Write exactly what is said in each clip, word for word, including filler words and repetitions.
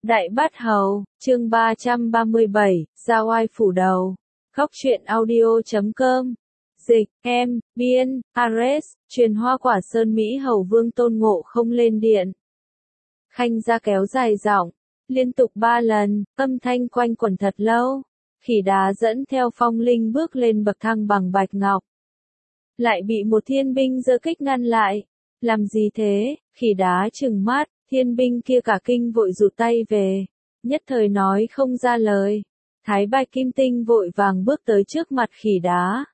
Đại Bát Hầu, chương ba trăm ba mươi bảy, Giao Oai Phủ Đầu. Góc truyện audio chấm com. Dịch, em, biên, Ares, truyền Hoa Quả Sơn Mỹ Hầu Vương Tôn Ngộ Không lên điện. Khanh ra kéo dài giọng, liên tục ba lần, âm thanh quanh quẩn thật lâu. Khỉ đá dẫn theo Phong Linh bước lên bậc thang bằng bạch ngọc. Lại bị một thiên binh giơ kích ngăn lại. Làm gì thế? Khỉ đá trừng mắt, thiên binh kia cả kinh vội rụt tay về. Nhất thời nói không ra lời. Thái Bạch Kim Tinh vội vàng bước tới trước mặt khỉ đá.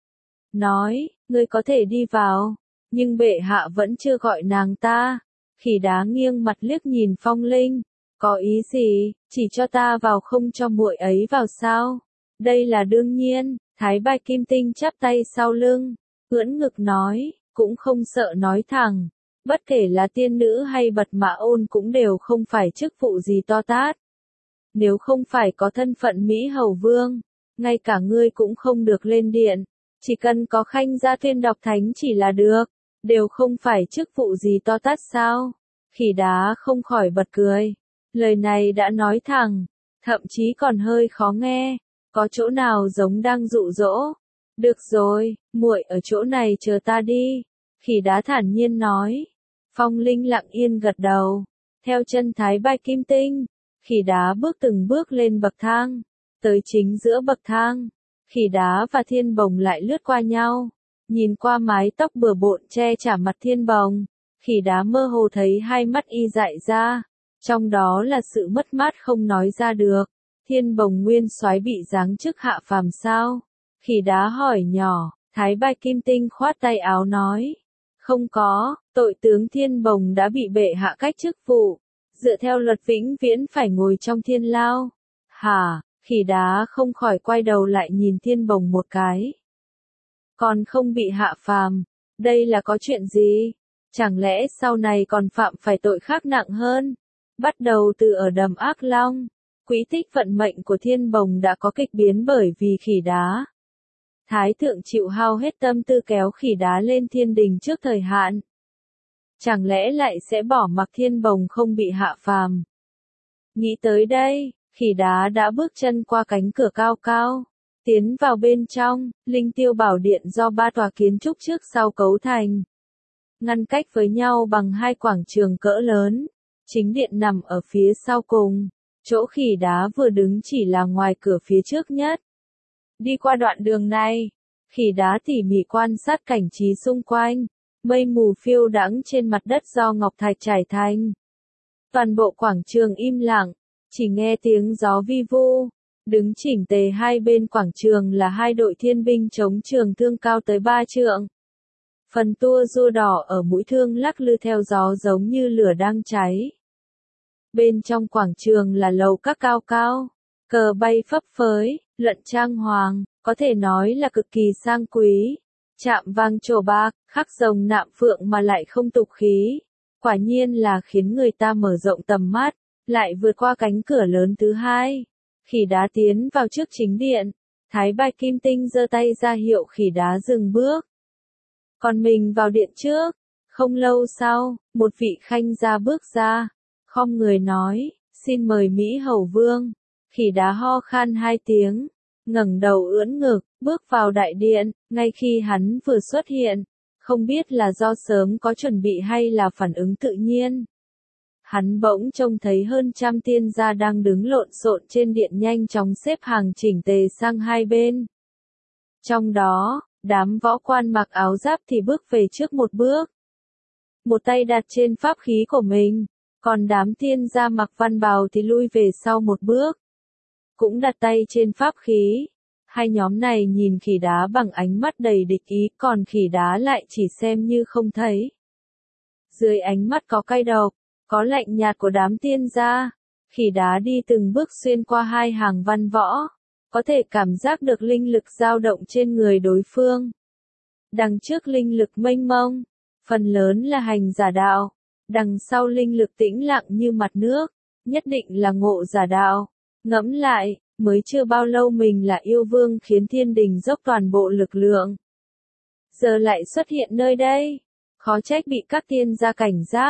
Nói, ngươi có thể đi vào, nhưng bệ hạ vẫn chưa gọi nàng ta. Khỉ đá nghiêng mặt liếc nhìn Phong Linh. Có ý gì, chỉ cho ta vào không cho muội ấy vào sao? Đây là đương nhiên. Thái Bạch Kim Tinh chắp tay sau lưng, ưỡn ngực nói, cũng không sợ nói thẳng. Bất kể là tiên nữ hay Bật Mã Ôn cũng đều không phải chức vụ gì to tát. Nếu không phải có thân phận Mỹ Hầu Vương, ngay cả ngươi cũng không được lên điện. Chỉ cần có Khanh gia tuyên đọc thánh chỉ là được, đều không phải chức vụ gì to tát sao? Khỉ đá không khỏi bật cười. Lời này đã nói thẳng, thậm chí còn hơi khó nghe, có chỗ nào giống đang dụ dỗ. Được rồi, muội ở chỗ này chờ ta đi. Khỉ đá thản nhiên nói. Phong Linh lặng yên gật đầu. Theo chân Thái Bạch Kim Tinh, khỉ đá bước từng bước lên bậc thang. Tới chính giữa bậc thang, khỉ đá và Thiên Bồng lại lướt qua nhau. Nhìn qua mái tóc bừa bộn che chả mặt Thiên Bồng, khỉ đá mơ hồ thấy hai mắt y dại ra. Trong đó là sự mất mát không nói ra được. Thiên Bồng nguyên soái bị giáng chức hạ phàm sao? Khỉ đá hỏi nhỏ. Thái Bạch Kim Tinh khoát tay áo nói. Không có, tội tướng Thiên Bồng đã bị bệ hạ cách chức vụ. Dựa theo luật vĩnh viễn phải ngồi trong thiên lao. Hả? Khỉ đá không khỏi quay đầu lại nhìn Thiên Bồng một cái. Còn không bị hạ phàm. Đây là có chuyện gì? Chẳng lẽ sau này còn phạm phải tội khác nặng hơn? Bắt đầu từ ở đầm Ác Long, quỹ tích vận mệnh của Thiên Bồng đã có kịch biến bởi vì khỉ đá. Thái thượng chịu hao hết tâm tư kéo khỉ đá lên thiên đình trước thời hạn. Chẳng lẽ lại sẽ bỏ mặc Thiên Bồng không bị hạ phàm? Nghĩ tới đây, khỉ đá đã bước chân qua cánh cửa cao cao, tiến vào bên trong, Linh Tiêu Bảo Điện do ba tòa kiến trúc trước sau cấu thành. Ngăn cách với nhau bằng hai quảng trường cỡ lớn. Chính điện nằm ở phía sau cùng, chỗ khỉ đá vừa đứng chỉ là ngoài cửa phía trước nhất. Đi qua đoạn đường này, khỉ đá tỉ mỉ quan sát cảnh trí xung quanh, mây mù phiêu đãng trên mặt đất do ngọc thạch trải thành. Toàn bộ quảng trường im lặng, chỉ nghe tiếng gió vi vu. Đứng chỉnh tề hai bên quảng trường là hai đội thiên binh chống trường thương cao tới ba trượng. Phần tua rua đỏ ở mũi thương lắc lư theo gió giống như lửa đang cháy. Bên trong quảng trường là lầu các cao cao, cờ bay phấp phới, luận trang hoàng, có thể nói là cực kỳ sang quý. Chạm vang trổ bạc, khắc rồng nạm phượng mà lại không tục khí. Quả nhiên là khiến người ta mở rộng tầm mắt, lại vượt qua cánh cửa lớn thứ hai. Khỉ đá tiến vào trước chính điện, Thái Bạch Kim Tinh giơ tay ra hiệu khỉ đá dừng bước. Còn mình vào điện trước. Không lâu sau, một vị khanh gia bước ra, khom người nói, xin mời Mỹ Hầu Vương. Khỉ đá ho khan hai tiếng, ngẩng đầu ưỡn ngực, bước vào đại điện. Ngay khi hắn vừa xuất hiện, không biết là do sớm có chuẩn bị hay là phản ứng tự nhiên, hắn bỗng trông thấy hơn trăm tiên gia đang đứng lộn xộn trên điện nhanh chóng xếp hàng chỉnh tề sang hai bên. Trong đó, đám võ quan mặc áo giáp thì bước về trước một bước, một tay đặt trên pháp khí của mình, còn đám tiên gia mặc văn bào thì lui về sau một bước, cũng đặt tay trên pháp khí. Hai nhóm này nhìn khỉ đá bằng ánh mắt đầy địch ý, còn khỉ đá lại chỉ xem như không thấy. Dưới ánh mắt có cay độc, có lạnh nhạt của đám tiên gia, khỉ đá đi từng bước xuyên qua hai hàng văn võ, có thể cảm giác được linh lực dao động trên người đối phương. Đằng trước linh lực mênh mông, phần lớn là hành giả đạo, đằng sau linh lực tĩnh lặng như mặt nước, nhất định là ngộ giả đạo. Ngẫm lại, mới chưa bao lâu mình là yêu vương khiến thiên đình dốc toàn bộ lực lượng. Giờ lại xuất hiện nơi đây, khó trách bị các tiên gia cảnh giác.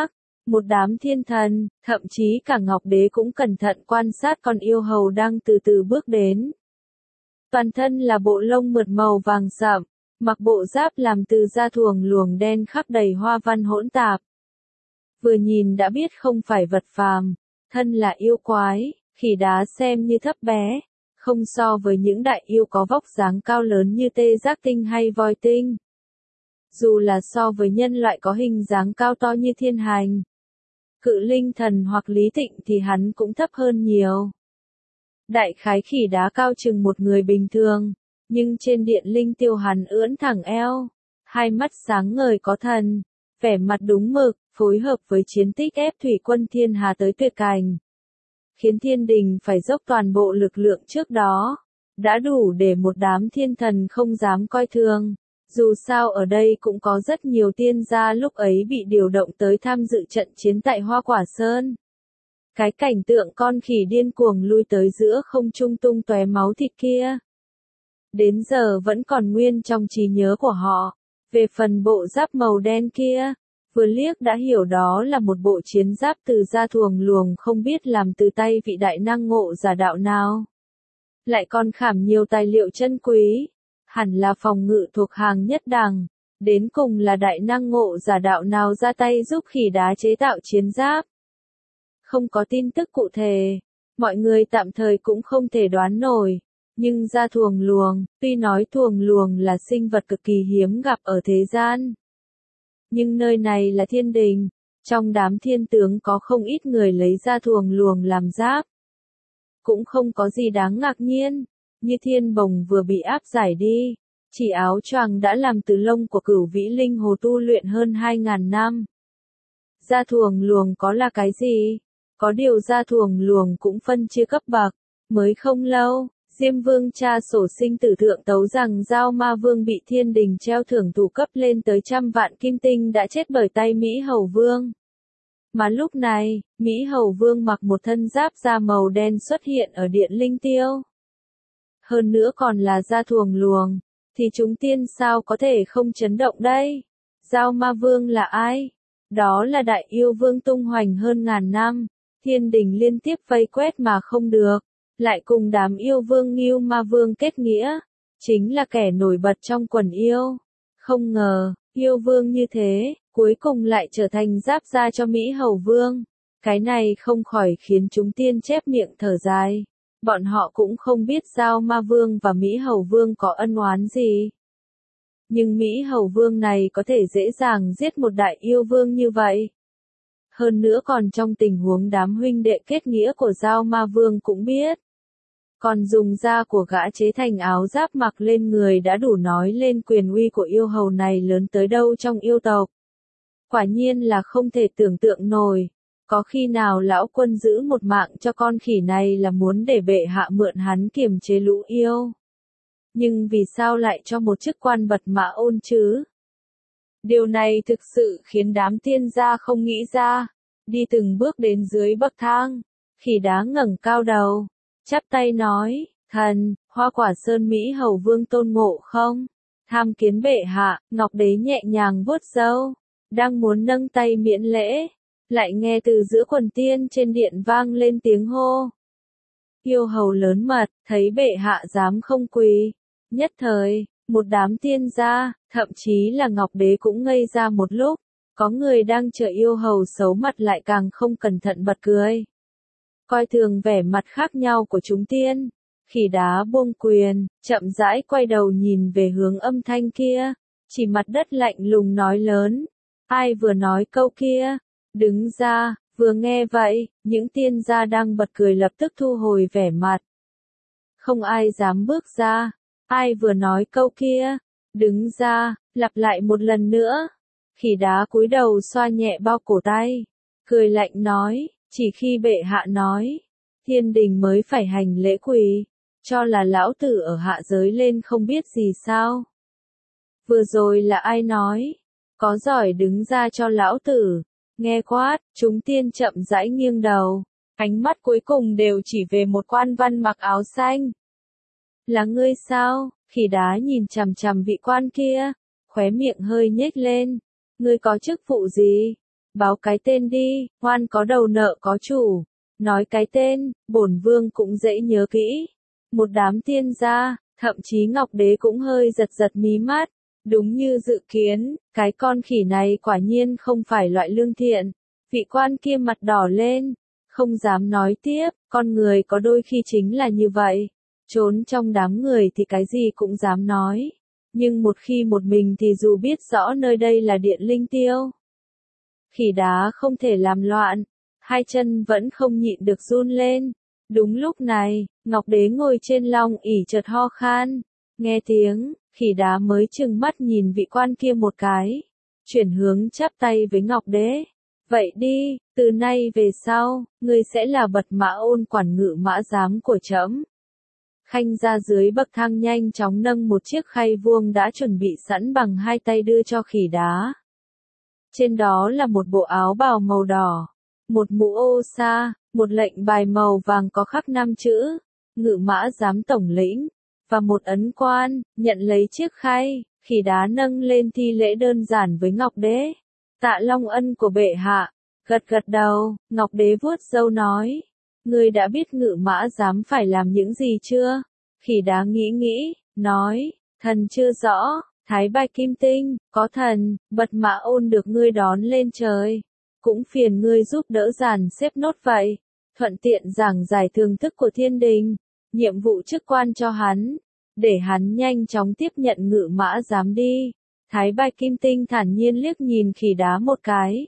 Một đám thiên thần, thậm chí cả Ngọc Đế cũng cẩn thận quan sát con yêu hầu đang từ từ bước đến. Toàn thân là bộ lông mượt màu vàng sậm, mặc bộ giáp làm từ da thuồng luồng đen khắc đầy hoa văn hỗn tạp. Vừa nhìn đã biết không phải vật phàm, thân là yêu quái, khỉ đá xem như thấp bé, không so với những đại yêu có vóc dáng cao lớn như tê giác tinh hay voi tinh. Dù là so với nhân loại có hình dáng cao to như thiên hành, cự linh thần hoặc lý tịnh thì hắn cũng thấp hơn nhiều. Đại khái khỉ đá cao chừng một người bình thường, nhưng trên điện linh tiêu hắn ưỡn thẳng eo, hai mắt sáng ngời có thần, vẻ mặt đúng mực, phối hợp với chiến tích ép thủy quân thiên hà tới tuyệt cảnh, khiến thiên đình phải dốc toàn bộ lực lượng trước đó, đã đủ để một đám thiên thần không dám coi thường. Dù sao ở đây cũng có rất nhiều tiên gia lúc ấy bị điều động tới tham dự trận chiến tại Hoa Quả Sơn. Cái cảnh tượng con khỉ điên cuồng lui tới giữa không trung tung tóe máu thịt kia, đến giờ vẫn còn nguyên trong trí nhớ của họ. Về phần bộ giáp màu đen kia, vừa liếc đã hiểu đó là một bộ chiến giáp từ da thuồng luồng không biết làm từ tay vị đại năng ngộ giả đạo nào. Lại còn khảm nhiều tài liệu chân quý, hẳn là phòng ngự thuộc hàng nhất đẳng, đến cùng là đại năng ngộ giả đạo nào ra tay giúp khỉ đá chế tạo chiến giáp. Không có tin tức cụ thể, mọi người tạm thời cũng không thể đoán nổi, nhưng da thuồng luồng, tuy nói thuồng luồng là sinh vật cực kỳ hiếm gặp ở thế gian, nhưng nơi này là thiên đình, trong đám thiên tướng có không ít người lấy da thuồng luồng làm giáp. Cũng không có gì đáng ngạc nhiên, như thiên bồng vừa bị áp giải đi, chỉ áo choàng đã làm từ lông của cửu vĩ linh hồ tu luyện hơn hai ngàn năm. Da thuồng luồng có là cái gì? Có điều da thuồng luồng cũng phân chia cấp bậc, mới không lâu, Diêm Vương cha sổ sinh tử thượng tấu rằng Giao Ma Vương bị thiên đình treo thưởng tù cấp lên tới trăm vạn kim tinh đã chết bởi tay Mỹ Hầu Vương. Mà lúc này, Mỹ Hầu Vương mặc một thân giáp da màu đen xuất hiện ở điện linh tiêu. Hơn nữa còn là da thuồng luồng, thì chúng tiên sao có thể không chấn động đây? Giao Ma Vương là ai? Đó là đại yêu vương tung hoành hơn ngàn năm, thiên đình liên tiếp vây quét mà không được, lại cùng đám yêu vương Ngưu Ma Vương kết nghĩa, chính là kẻ nổi bật trong quần yêu. Không ngờ, yêu vương như thế, cuối cùng lại trở thành giáp da cho Mỹ Hầu Vương. Cái này không khỏi khiến chúng tiên chép miệng thở dài. Bọn họ cũng không biết Giao Ma Vương và Mỹ Hầu Vương có ân oán gì. Nhưng Mỹ Hầu Vương này có thể dễ dàng giết một đại yêu vương như vậy. Hơn nữa còn trong tình huống đám huynh đệ kết nghĩa của Giao Ma Vương cũng biết. Còn dùng da của gã chế thành áo giáp mặc lên người đã đủ nói lên quyền uy của yêu hầu này lớn tới đâu trong yêu tộc. Quả nhiên là không thể tưởng tượng nổi. Có khi nào lão quân giữ một mạng cho con khỉ này là muốn để bệ hạ mượn hắn kiềm chế lũ yêu. Nhưng vì sao lại cho một chức quan bật mã ôn chứ? Điều này thực sự khiến đám tiên gia không nghĩ ra. Đi từng bước đến dưới bậc thang, khỉ đá ngẩng cao đầu, chắp tay nói, thần, Hoa Quả Sơn Mỹ Hầu Vương Tôn Ngộ không? Tham kiến bệ hạ. Ngọc Đế nhẹ nhàng vuốt râu, đang muốn nâng tay miễn lễ, lại nghe từ giữa quần tiên trên điện vang lên tiếng hô. Yêu hầu lớn mật, thấy bệ hạ dám không quỳ. Nhất thời, một đám tiên gia, thậm chí là Ngọc Đế cũng ngây ra một lúc. Có người đang chờ yêu hầu xấu mặt lại càng không cẩn thận bật cười. Coi thường vẻ mặt khác nhau của chúng tiên, khỉ đá buông quyền, chậm rãi quay đầu nhìn về hướng âm thanh kia, chỉ mặt đất lạnh lùng nói lớn. Ai vừa nói câu kia? Đứng ra. Vừa nghe vậy, những tiên gia đang bật cười lập tức thu hồi vẻ mặt. Không ai dám bước ra. Ai vừa nói câu kia? Đứng ra. Lặp lại một lần nữa. Khỉ đá cúi đầu xoa nhẹ bao cổ tay, cười lạnh nói, chỉ khi bệ hạ nói, thiên đình mới phải hành lễ quỳ, cho là lão tử ở hạ giới lên không biết gì sao. Vừa rồi là ai nói? Có giỏi đứng ra cho lão tử. Nghe quát, chúng tiên chậm rãi nghiêng đầu, ánh mắt cuối cùng đều chỉ về một quan văn mặc áo xanh. Là ngươi sao? Khỉ đá nhìn chằm chằm vị quan kia, khóe miệng hơi nhếch lên. Ngươi có chức vụ gì? báo cái tên đi, oan có đầu nợ có chủ. Nói cái tên, bổn vương cũng dễ nhớ kỹ. Một đám tiên gia, thậm chí Ngọc Đế cũng hơi giật giật mí mắt. Đúng như dự kiến, cái con khỉ này quả nhiên không phải loại lương thiện. Vị quan kia mặt đỏ lên, không dám nói tiếp, con người có đôi khi chính là như vậy. Trốn trong đám người thì cái gì cũng dám nói. Nhưng một khi một mình thì dù biết rõ nơi đây là điện linh tiêu. Khỉ đá không thể làm loạn, hai chân vẫn không nhịn được run lên. Đúng lúc này, Ngọc Đế ngồi trên long ỷ chợt ho khan. Nghe tiếng, khỉ đá mới trừng mắt nhìn vị quan kia một cái. Chuyển hướng chắp tay với Ngọc Đế. Vậy đi, từ nay về sau, ngươi sẽ là bật mã ôn quản ngự mã giám của trẫm. Khanh ra dưới bậc thang nhanh chóng nâng một chiếc khay vuông đã chuẩn bị sẵn bằng hai tay đưa cho khỉ đá. Trên đó là một bộ áo bào màu đỏ, một mũ ô sa, một lệnh bài màu vàng có khắc năm chữ, ngự mã giám tổng lĩnh, và một ấn quan, nhận lấy chiếc khay, khỉ đá nâng lên thi lễ đơn giản với Ngọc Đế. Tạ long ân của bệ hạ, gật gật đầu, Ngọc Đế vuốt râu nói. Ngươi đã biết ngự mã giám phải làm những gì chưa? Khỉ đá nghĩ nghĩ, nói, thần chưa rõ, Thái Bạch Kim Tinh, có thần, bật mã ôn được ngươi đón lên trời. Cũng phiền ngươi giúp đỡ dàn xếp nốt vậy, thuận tiện giảng giải thường thức của thiên đình, nhiệm vụ chức quan cho hắn, để hắn nhanh chóng tiếp nhận ngự mã giám đi. Thái Bạch Kim Tinh thản nhiên liếc nhìn khỉ đá một cái.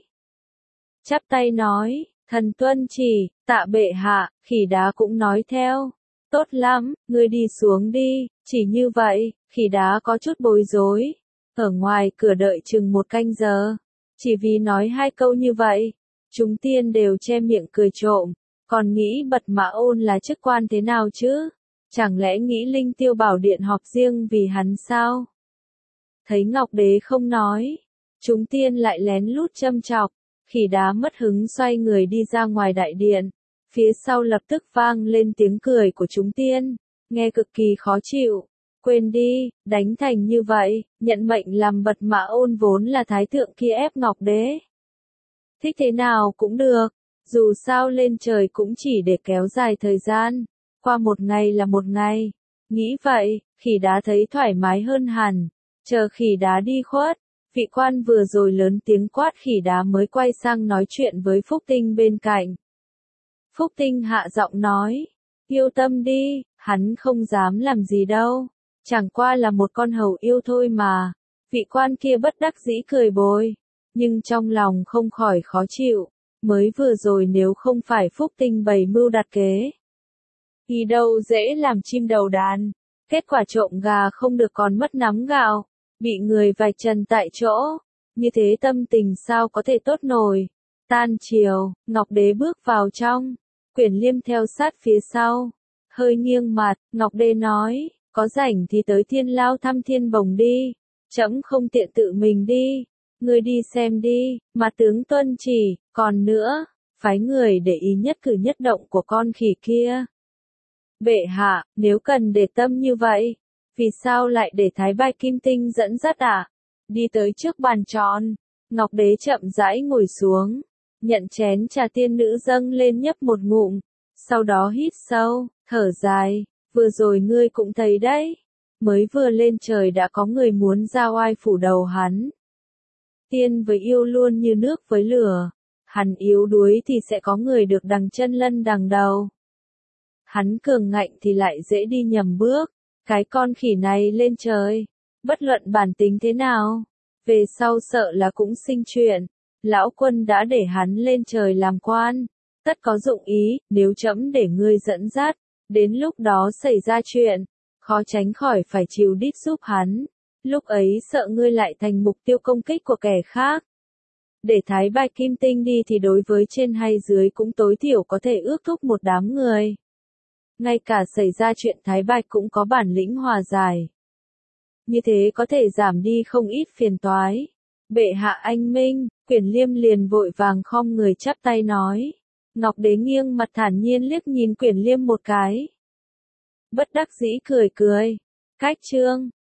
Chắp tay nói, thần tuân chỉ, tạ bệ hạ, khỉ đá cũng nói theo. Tốt lắm, ngươi đi xuống đi, chỉ như vậy, khỉ đá có chút bối rối. Ở ngoài cửa đợi chừng một canh giờ. Chỉ vì nói hai câu như vậy, chúng tiên đều che miệng cười trộm, còn nghĩ bật mã ôn là chức quan thế nào chứ? Chẳng lẽ nghĩ linh tiêu bảo điện họp riêng vì hắn sao? Thấy Ngọc Đế không nói, chúng tiên lại lén lút châm chọc, khỉ đá mất hứng xoay người đi ra ngoài đại điện, phía sau lập tức vang lên tiếng cười của chúng tiên, nghe cực kỳ khó chịu. Quên đi, đánh thành như vậy, nhận mệnh làm bật mã ôn vốn là thái thượng kia ép Ngọc Đế. Thích thế nào cũng được, dù sao lên trời cũng chỉ để kéo dài thời gian, qua một ngày là một ngày. Nghĩ vậy, khỉ đá thấy thoải mái hơn hẳn, chờ khỉ đá đi khuất, vị quan vừa rồi lớn tiếng quát khỉ đá mới quay sang nói chuyện với Phúc Tinh bên cạnh. Phúc Tinh hạ giọng nói, yêu tâm đi, hắn không dám làm gì đâu. Chẳng qua là một con hầu yêu thôi mà. Vị quan kia bất đắc dĩ cười bồi, nhưng trong lòng không khỏi khó chịu. Mới vừa rồi nếu không phải Phúc Tinh bày mưu đặt kế, thì đâu dễ làm chim đầu đàn. Kết quả trộm gà không được còn mất nắm gạo, bị người vạch trần tại chỗ. Như thế tâm tình sao có thể tốt nổi. Tan chiều, Ngọc Đế bước vào trong, Quyển Liêm theo sát phía sau. Hơi nghiêng mặt, Ngọc Đế nói, có rảnh thì tới Thiên Lao thăm Thiên Bồng đi, trẫm không tiện tự mình đi, ngươi đi xem đi, mà tướng tuân chỉ, còn nữa, phái người để ý nhất cử nhất động của con khỉ kia. Bệ hạ, nếu cần để tâm như vậy, vì sao lại để Thái Bạch Kim Tinh dẫn dắt ạ? À? Đi tới trước bàn tròn, Ngọc Đế chậm rãi ngồi xuống, nhận chén trà tiên nữ dâng lên nhấp một ngụm, sau đó hít sâu, thở dài. Vừa rồi ngươi cũng thấy đấy, mới vừa lên trời đã có người muốn ra oai phủ đầu hắn. Tiên với yêu luôn như nước với lửa, hắn yếu đuối thì sẽ có người được đằng chân lân đằng đầu. Hắn cường ngạnh thì lại dễ đi nhầm bước, cái con khỉ này lên trời, bất luận bản tính thế nào, về sau sợ là cũng sinh chuyện. Lão quân đã để hắn lên trời làm quan, tất có dụng ý, nếu trẫm để ngươi dẫn dắt. Đến lúc đó xảy ra chuyện, khó tránh khỏi phải chịu đít giúp hắn, lúc ấy sợ ngươi lại thành mục tiêu công kích của kẻ khác. Để Thái Bạch Kim Tinh đi thì đối với trên hay dưới cũng tối thiểu có thể ước thúc một đám người. Ngay cả xảy ra chuyện Thái Bạch cũng có bản lĩnh hòa giải. Như thế có thể giảm đi không ít phiền toái. Bệ hạ anh minh, Quyển Liêm liền vội vàng khom người chắp tay nói. Ngọc Đế nghiêng mặt thản nhiên liếc nhìn Quyển Liêm một cái. Bất đắc dĩ cười cười. Cách chương.